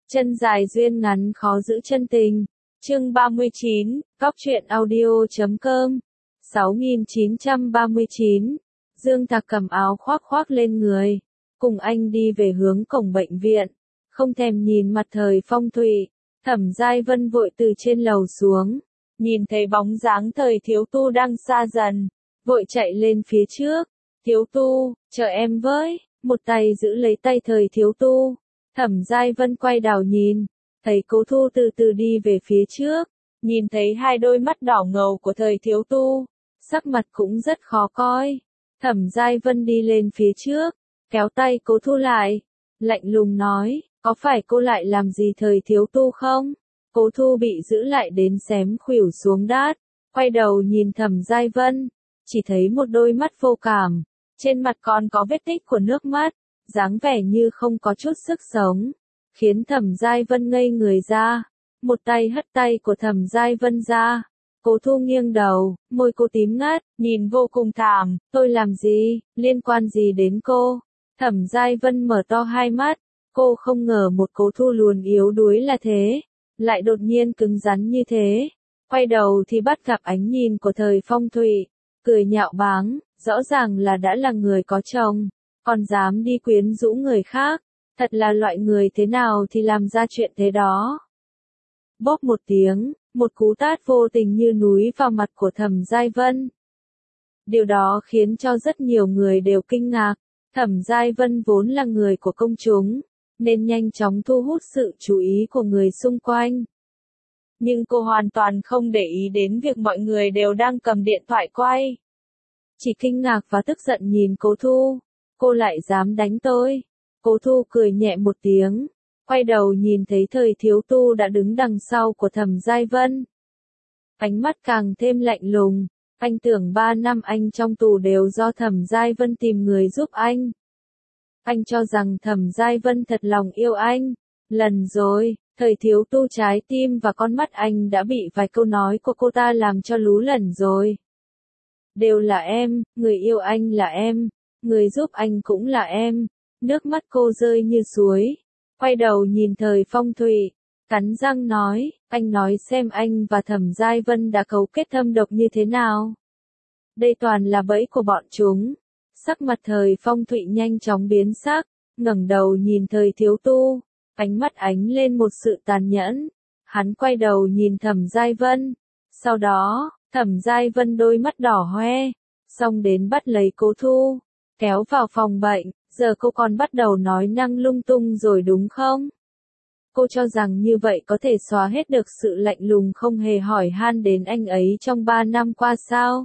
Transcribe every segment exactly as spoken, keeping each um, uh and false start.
Chân dài duyên ngắn khó giữ chân tình. Chương ba mươi chín, Cóc truyện audio chấm com. sáu nghìn chín trăm ba mươi chín. Dương Thạc cầm áo khoác khoác lên người, cùng anh đi về hướng cổng bệnh viện, không thèm nhìn mặt Thời Phong Thụy. Thẩm Giai Vân vội từ trên lầu xuống, nhìn thấy bóng dáng Thời Thiếu Tu đang xa dần, vội chạy lên phía trước. Thiếu Tu, chờ em với, một tay giữ lấy tay Thời Thiếu Tu. Thẩm Giai Vân quay đầu nhìn, thấy Cố Thu từ từ đi về phía trước, nhìn thấy hai đôi mắt đỏ ngầu của Thời Thiếu Tu, sắc mặt cũng rất khó coi. Thẩm Giai Vân đi lên phía trước, kéo tay Cố Thu lại, lạnh lùng nói, có phải cô lại làm gì Thời Thiếu Tu không? Cố Thu bị giữ lại đến xém khuỷu xuống đát, quay đầu nhìn Thẩm Giai Vân, chỉ thấy một đôi mắt vô cảm, trên mặt còn có vết tích của nước mắt, dáng vẻ như không có chút sức sống, khiến Thẩm Giai Vân ngây người ra, một tay hất tay của Thẩm Giai Vân ra. Cố Thu nghiêng đầu, môi cô tím ngắt, nhìn vô cùng thảm, tôi làm gì, liên quan gì đến cô? Thẩm Giai Vân mở to hai mắt, cô không ngờ một Cố Thu luồn yếu đuối là thế, lại đột nhiên cứng rắn như thế. Quay đầu thì bắt gặp ánh nhìn của Thời Phong Thụy, cười nhạo báng, rõ ràng là đã là người có chồng, còn dám đi quyến rũ người khác, thật là loại người thế nào thì làm ra chuyện thế đó. Bóp một tiếng, một cú tát vô tình như núi vào mặt của Thẩm Giai Vân. Điều đó khiến cho rất nhiều người đều kinh ngạc. Thẩm Giai Vân vốn là người của công chúng, nên nhanh chóng thu hút sự chú ý của người xung quanh. Nhưng cô hoàn toàn không để ý đến việc mọi người đều đang cầm điện thoại quay. Chỉ kinh ngạc và tức giận nhìn Cố Thu, cô lại dám đánh tôi. Cố Thu cười nhẹ một tiếng, quay đầu nhìn thấy Thời Thiếu Tu đã đứng đằng sau của Thẩm Giai Vân. Ánh mắt càng thêm lạnh lùng, anh tưởng ba năm anh trong tù đều do Thẩm Giai Vân tìm người giúp anh. Anh cho rằng Thẩm Giai Vân thật lòng yêu anh. Lần rồi, Thời Thiếu Tu trái tim và con mắt anh đã bị vài câu nói của cô ta làm cho lú lẫn rồi. Đều là em, người yêu anh là em, người giúp anh cũng là em. Nước mắt cô rơi như suối, quay đầu nhìn Thời Phong Thụy, cắn răng nói, anh nói xem anh và Thẩm Giai Vân đã cấu kết thâm độc như thế nào. Đây toàn là bẫy của bọn chúng. Sắc mặt Thời Phong Thụy nhanh chóng biến sắc, ngẩng đầu nhìn Thời Thiếu Tu, ánh mắt ánh lên một sự tàn nhẫn. Hắn quay đầu nhìn Thẩm Giai Vân, sau đó, Thẩm Giai Vân đôi mắt đỏ hoe, xong đến bắt lấy Cố Thu, kéo vào phòng bệnh. Giờ cô còn bắt đầu nói năng lung tung rồi đúng không? Cô cho rằng như vậy có thể xóa hết được sự lạnh lùng không hề hỏi han đến anh ấy trong ba năm qua sao?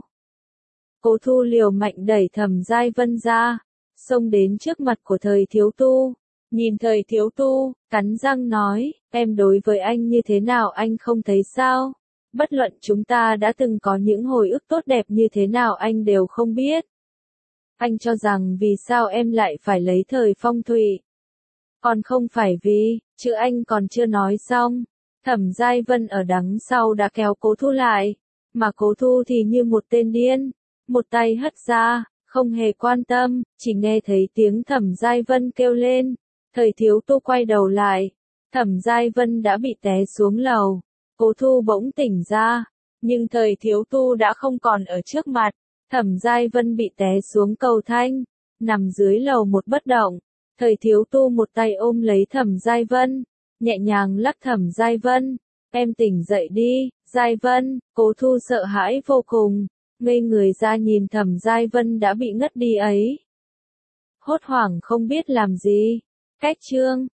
Cố Thu liều mạnh đẩy Thẩm Giai Vân ra, xông đến trước mặt của Thời Thiếu Tu, nhìn Thời Thiếu Tu, cắn răng nói, em đối với anh như thế nào anh không thấy sao? Bất luận chúng ta đã từng có những hồi ức tốt đẹp như thế nào anh đều không biết. Anh cho rằng vì sao em lại phải lấy Thời Phong Thụy? Còn không phải vì, chứ anh còn chưa nói xong. Thẩm Giai Vân ở đằng sau đã kéo Cố Thu lại, mà Cố Thu thì như một tên điên, một tay hất ra, không hề quan tâm, chỉ nghe thấy tiếng Thẩm Giai Vân kêu lên. Thời Thiếu Tu quay đầu lại, Thẩm Giai Vân đã bị té xuống lầu. Cố Thu bỗng tỉnh ra, nhưng Thời Thiếu Tu đã không còn ở trước mặt. Thẩm Giai Vân bị té xuống cầu thang, nằm dưới lầu một bất động. Thời Thiếu Tu một tay ôm lấy Thẩm Giai Vân, nhẹ nhàng lắc Thẩm Giai Vân, em tỉnh dậy đi, Giai Vân. Cố Thu sợ hãi vô cùng, ngây người ra nhìn Thẩm Giai Vân đã bị ngất đi ấy. Hốt hoảng không biết làm gì. Cách chương